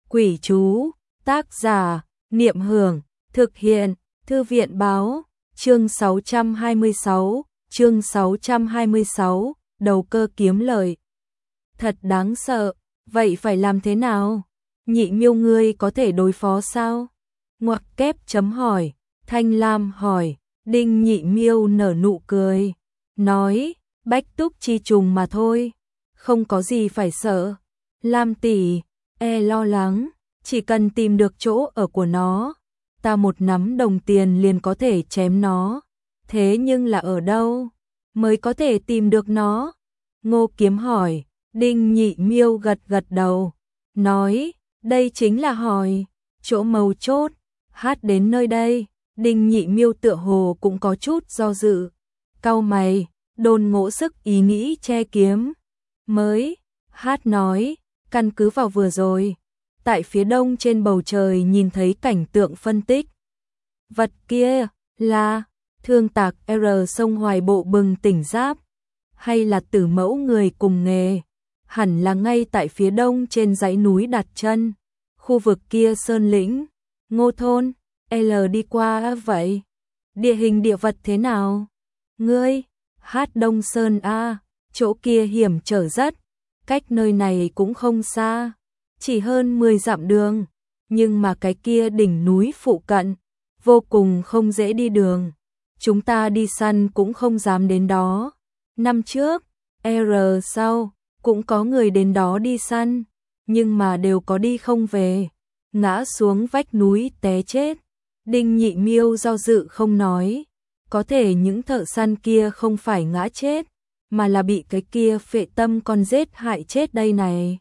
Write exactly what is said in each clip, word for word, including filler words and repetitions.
Quỷ chú, tác giả, Niệm Hưởng, thực hiện, Thư viện báo, chương sáu trăm hai mươi sáu, chương sáu trăm hai mươi sáu, đầu cơ kiếm lời. Thật đáng sợ, vậy phải làm thế nào? Nhị Miêu ngươi có thể đối phó sao? Ngoặc kép chấm hỏi, Thanh Lam hỏi, Đinh Nhị Miêu nở nụ cười, nói, bách túc chi trùng mà thôi, không có gì phải sợ. Lam tỷ, e lo lắng, chỉ cần tìm được chỗ ở của nó, ta một nắm đồng tiền liền có thể chém nó. Thế nhưng là ở đâu mới có thể tìm được nó? Ngô Kiếm hỏi. Đinh Nhị Miêu gật gật đầu, nói, đây chính là hỏi chỗ mấu chốt. Hát đến nơi đây, Đinh Nhị Miêu tựa hồ cũng có chút do dự, cau mày, đôn ngộ sức ý nghĩ che kiếm. Mới, Hát nói, căn cứ vào vừa rồi, tại phía đông trên bầu trời nhìn thấy cảnh tượng phân tích. Vật kia là thương tạc R sông Hoài Bộ bừng tỉnh giáp, hay là tử mẫu người cùng nghề, hẳn là ngay tại phía đông trên dãy núi đặt chân, khu vực kia sơn lĩnh, Ngô thôn, L đi qua vậy. Địa hình địa vật thế nào? Ngươi, Hát Đông Sơn a, chỗ kia hiểm trở rất, cách nơi này cũng không xa, chỉ hơn mười dặm đường, nhưng mà cái kia đỉnh núi phụ cận, vô cùng không dễ đi đường. Chúng ta đi săn cũng không dám đến đó. Năm trước, R sau, cũng có người đến đó đi săn, nhưng mà đều có đi không về, ngã xuống vách núi té chết. Đinh Nhị Miêu do dự không nói, có thể những thợ săn kia không phải ngã chết, mà là bị cái kia phệ tâm con rết hại chết đây này.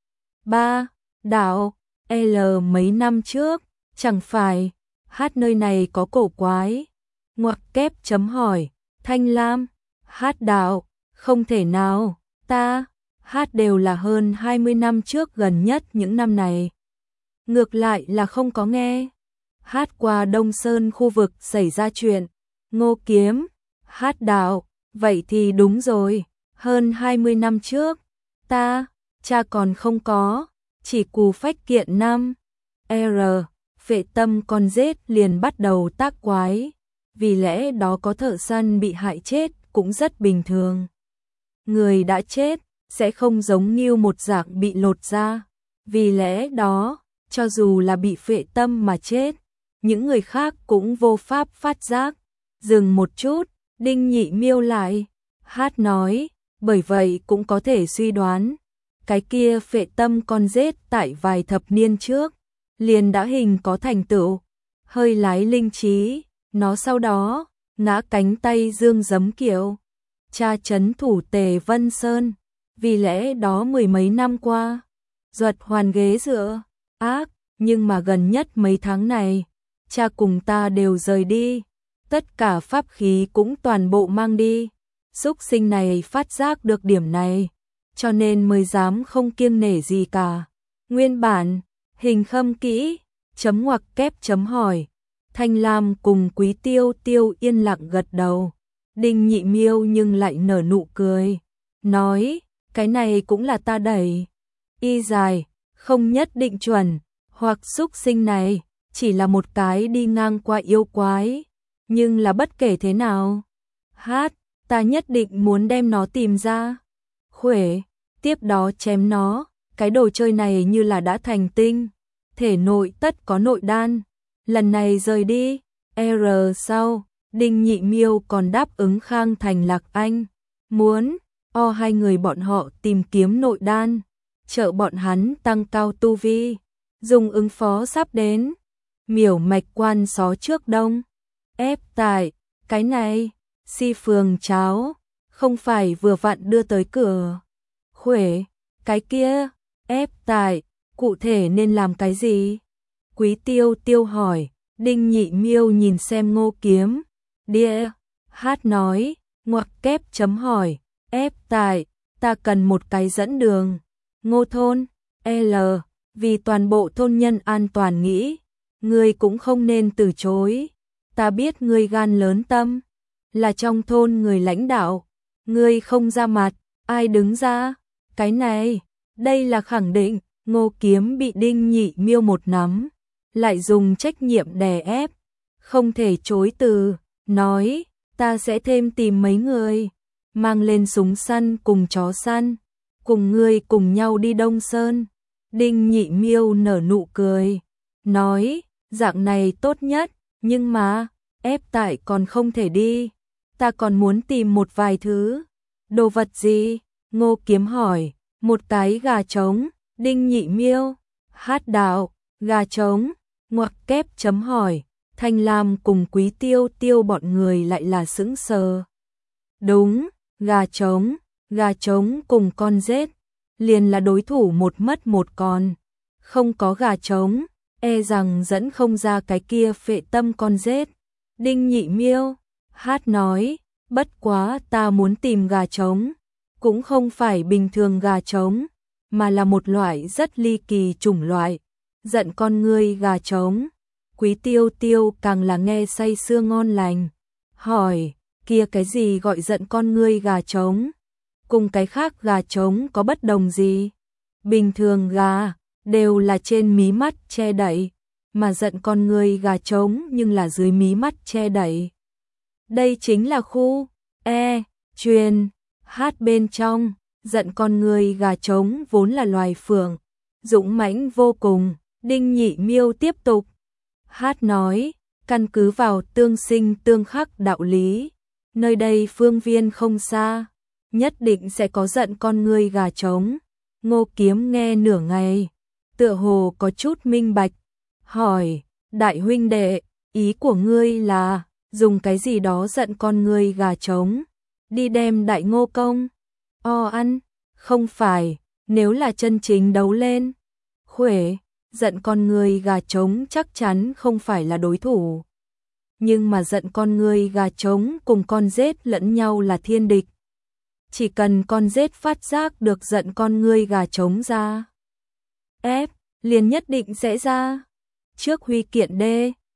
Ba, đạo, L mấy năm trước, chẳng phải, Hát nơi này có cổ quái. Ngoặc kép chấm hỏi, Thanh Lam, Hát đạo, không thể nào, ta, Hát đều là hơn hai mươi năm trước gần nhất những năm này. Ngược lại là không có nghe. Hát qua Đông Sơn khu vực xảy ra chuyện. Ngô Kiếm, Hát đạo, vậy thì đúng rồi, hơn hai mươi năm trước, ta, cha còn không có, chỉ cù phách kiện năm. R, phệ tâm con rết liền bắt đầu tác quái, vì lẽ đó có thợ săn bị hại chết cũng rất bình thường. Người đã chết sẽ không giống như một dạng bị lột da, vì lẽ đó, cho dù là bị phệ tâm mà chết, những người khác cũng vô pháp phát giác. Dừng một chút, Đinh Nhị Miêu lại, Hát nói, bởi vậy cũng có thể suy đoán, cái kia phệ tâm con rết tại vài thập niên trước, liền đã hình có thành tựu, hơi lái linh trí, nó sau đó, ngã cánh tay dương giấm kiệu, cha trấn thủ Tề Vân Sơn, vì lẽ đó mười mấy năm qua, duật hoàn ghế dựa, ác, nhưng mà gần nhất mấy tháng này, cha cùng ta đều rời đi, tất cả pháp khí cũng toàn bộ mang đi. Súc sinh này phát giác được điểm này, cho nên mới dám không kiêng nể gì cả. Nguyên bản, hình khâm kỹ, chấm ngoặc kép chấm hỏi, Thanh Lam cùng Quý Tiêu Tiêu yên lặng gật đầu. Đinh Nhị Miêu nhưng lại nở nụ cười, nói, cái này cũng là ta đẩy. Y dài, không nhất định chuẩn, hoặc súc sinh này, chỉ là một cái đi ngang qua yêu quái, nhưng là bất kể thế nào. Hát, ta nhất định muốn đem nó tìm ra. Khuể, tiếp đó chém nó, cái đồ chơi này như là đã thành tinh, thể nội tất có nội đan. Lần này rời đi, R sau, Đinh Nhị Miêu còn đáp ứng Khang Thành Lạc Anh, muốn, o hai người bọn họ tìm kiếm nội đan, trợ bọn hắn tăng cao tu vi, dùng ứng phó sắp đến miểu mạch quan xó trước đông. Ép tại, cái này, si phường cháo, không phải vừa vặn đưa tới cửa. Khuể, cái kia, ép tại, cụ thể nên làm cái gì? Quý Tiêu Tiêu hỏi. Đinh Nhị Miêu nhìn xem Ngô Kiếm. Đĩa, Hát nói, ngoặc kép chấm hỏi, ép tại, ta cần một cái dẫn đường. Ngô thôn, L, vì toàn bộ thôn nhân an toàn nghĩ, ngươi cũng không nên từ chối. Ta biết ngươi gan lớn tâm, là trong thôn người lãnh đạo, ngươi không ra mặt, ai đứng ra? Cái này, đây là khẳng định. Ngô Kiếm bị Đinh Nhị Miêu một nắm, lại dùng trách nhiệm đè ép, không thể chối từ, nói, ta sẽ thêm tìm mấy người, mang lên súng săn cùng chó săn, cùng ngươi cùng nhau đi Đông Sơn. Đinh Nhị Miêu nở nụ cười, nói, dạng này tốt nhất, nhưng mà, ép tại còn không thể đi, ta còn muốn tìm một vài thứ. Đồ vật gì? Ngô Kiếm hỏi. Một cái gà trống. Đinh Nhị Miêu, hát đạo, gà trống, ngoặc kép chấm hỏi. Thanh Lam cùng Quý Tiêu Tiêu bọn người lại là sững sờ. Đúng, gà trống, gà trống cùng con rết, liền là đối thủ một mất một còn. Không có gà trống, e rằng dẫn không ra cái kia phệ tâm con rết. Đinh Nhị Miêu, hát nói, bất quá ta muốn tìm gà trống, cũng không phải bình thường gà trống, mà là một loại rất ly kỳ chủng loại, giận con ngươi gà trống. Quý Tiêu Tiêu càng là nghe say sưa ngon lành, hỏi, kia cái gì gọi giận con ngươi gà trống? Cùng cái khác gà trống có bất đồng gì? Bình thường gà, đều là trên mí mắt che đậy, mà giận con ngươi gà trống nhưng là dưới mí mắt che đậy. Đây chính là khu, e, truyền, hát bên trong, giận con ngươi gà trống vốn là loài phượng, dũng mãnh vô cùng. Đinh Nhị Miêu tiếp tục, hát nói, căn cứ vào tương sinh tương khắc đạo lý, nơi đây phương viên không xa, nhất định sẽ có giận con ngươi gà trống. Ngô Kiếm nghe nửa ngày, tựa hồ có chút minh bạch, hỏi, đại huynh đệ, ý của ngươi là, dùng cái gì đó giận con ngươi gà trống, đi đem đại ngô công, o ăn, không phải, nếu là chân chính đấu lên, khuể, giận con ngươi gà trống chắc chắn không phải là đối thủ. Nhưng mà giận con ngươi gà trống cùng con rết lẫn nhau là thiên địch. Chỉ cần con rết phát giác được giận con ngươi gà trống ra, ép, liền nhất định sẽ ra. Trước huy kiện D,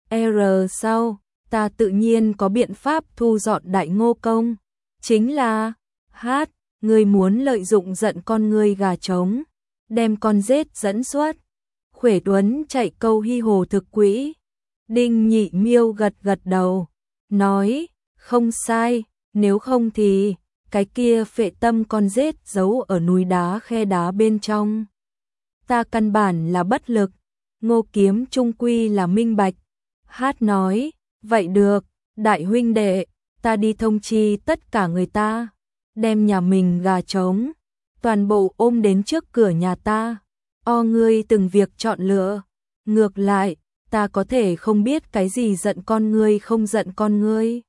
R sau, ta tự nhiên có biện pháp thu dọn đại ngô công. Chính là, hát, ngươi muốn lợi dụng giận con ngươi gà trống, đem con rết dẫn xuất. Khuể Tuấn chạy câu hy hồ thực quỹ. Đinh Nhị Miêu gật gật đầu, nói, không sai, nếu không thì, cái kia phệ tâm con rết giấu ở núi đá khe đá bên trong. Ta căn bản là bất lực. Ngô Kiếm trung quy là minh bạch. Hát nói, vậy được, đại huynh đệ, ta đi thông chi tất cả người ta, đem nhà mình gà trống, toàn bộ ôm đến trước cửa nhà ta. O ngươi từng việc chọn lựa, ngược lại, ta có thể không biết cái gì giận con ngươi không giận con ngươi.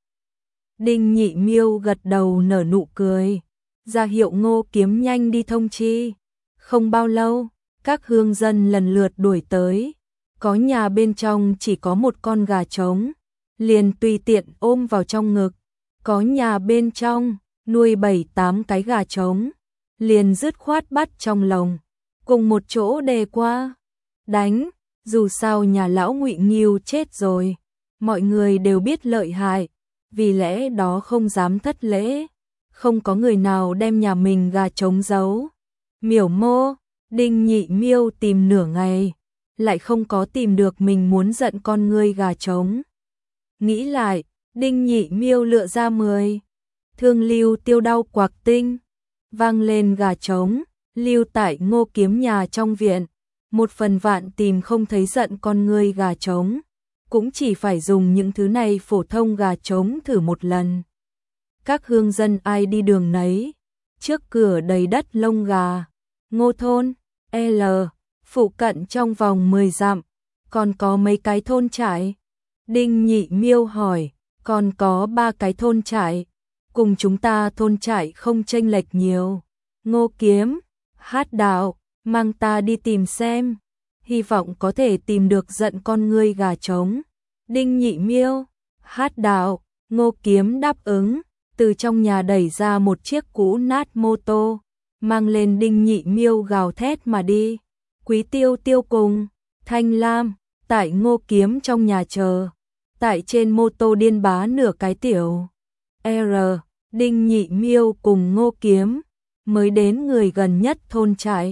Đinh Nhị Miêu gật đầu nở nụ cười, ra hiệu Ngô Kiếm nhanh đi thông chi. Không bao lâu, các hương dân lần lượt đuổi tới, có nhà bên trong chỉ có một con gà trống, liền tùy tiện ôm vào trong ngực, có nhà bên trong nuôi bảy tám cái gà trống, liền dứt khoát bắt trong lồng, cùng một chỗ đề qua, đánh, dù sao nhà lão Ngụy Nghiêu chết rồi, mọi người đều biết lợi hại, vì lẽ đó không dám thất lễ, không có người nào đem nhà mình gà trống giấu. Miểu Mô, Đinh Nhị Miêu tìm nửa ngày, lại không có tìm được mình muốn giận con ngươi gà trống. Nghĩ lại, Đinh Nhị Miêu lựa ra mười, thương lưu tiêu đau quạc tinh, vang lên gà trống, lưu tại Ngô Kiếm nhà trong viện, một phần vạn tìm không thấy giận con ngươi gà trống, cũng chỉ phải dùng những thứ này phổ thông gà trống thử một lần. Các hương dân ai đi đường nấy, trước cửa đầy đất lông gà. Ngô thôn, L, phụ cận trong vòng mười dặm, còn có mấy cái thôn trại. Đinh Nhị Miêu hỏi, còn có ba cái thôn trại, cùng chúng ta thôn trại không chênh lệch nhiều. Ngô Kiếm, hát đạo, mang ta đi tìm xem, hy vọng có thể tìm được giận con ngươi gà trống. Đinh Nhị Miêu, hát đạo, Ngô Kiếm đáp ứng, từ trong nhà đẩy ra một chiếc cũ nát mô tô, mang lên Đinh Nhị Miêu gào thét mà đi. Quý Tiêu Tiêu cùng Thanh Lam tại Ngô Kiếm trong nhà chờ, tại trên mô tô điên bá nửa cái tiểu R. Đinh Nhị Miêu cùng Ngô Kiếm mới đến người gần nhất thôn trại.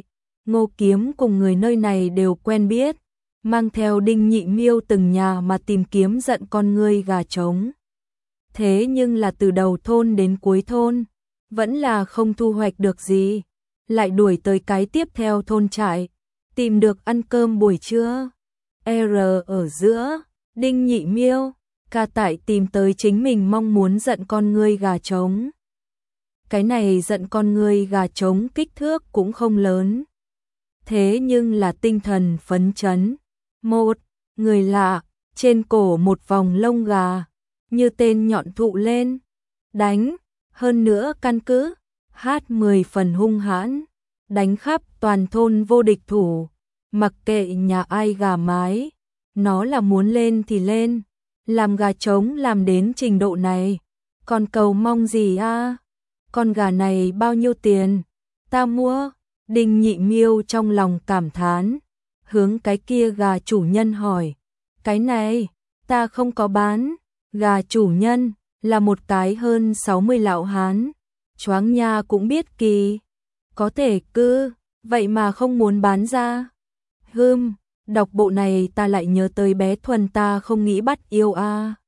Ngô Kiếm cùng người nơi này đều quen biết, mang theo Đinh Nhị Miêu từng nhà mà tìm kiếm giận con ngươi gà trống. Thế nhưng là từ đầu thôn đến cuối thôn, vẫn là không thu hoạch được gì, lại đuổi tới cái tiếp theo thôn trại, tìm được ăn cơm buổi trưa. R ở giữa, Đinh Nhị Miêu, ca tại tìm tới chính mình mong muốn giận con ngươi gà trống. Cái này giận con ngươi gà trống kích thước cũng không lớn, thế nhưng là tinh thần phấn chấn. Một người lạ, trên cổ một vòng lông gà, như tên nhọn thụ lên, đánh, hơn nữa căn cứ, hát mười phần hung hãn, đánh khắp toàn thôn vô địch thủ, mặc kệ nhà ai gà mái, nó là muốn lên thì lên, làm gà trống làm đến trình độ này, còn cầu mong gì a? Con gà này bao nhiêu tiền? Ta mua. Đinh Nhị Miêu trong lòng cảm thán, hướng cái kia gà chủ nhân hỏi, cái này, ta không có bán. Gà chủ nhân, là một cái hơn sáu mươi lão hán, choáng nha cũng biết kỳ, có thể cư, vậy mà không muốn bán ra. Hừm, đọc bộ này ta lại nhớ tới bé Thuần ta không nghĩ bắt yêu a.